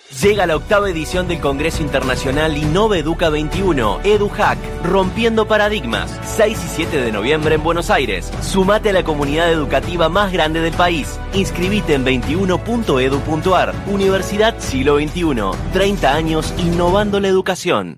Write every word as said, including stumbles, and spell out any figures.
Llega la octava edición del Congreso Internacional Innova Educa veintiuno, EduHack, rompiendo paradigmas, seis y siete de noviembre en Buenos Aires. Sumate a la comunidad educativa más grande del país. Inscribite en veintiuno punto edu punto ar. Universidad Siglo veintiuno. treinta años innovando la educación.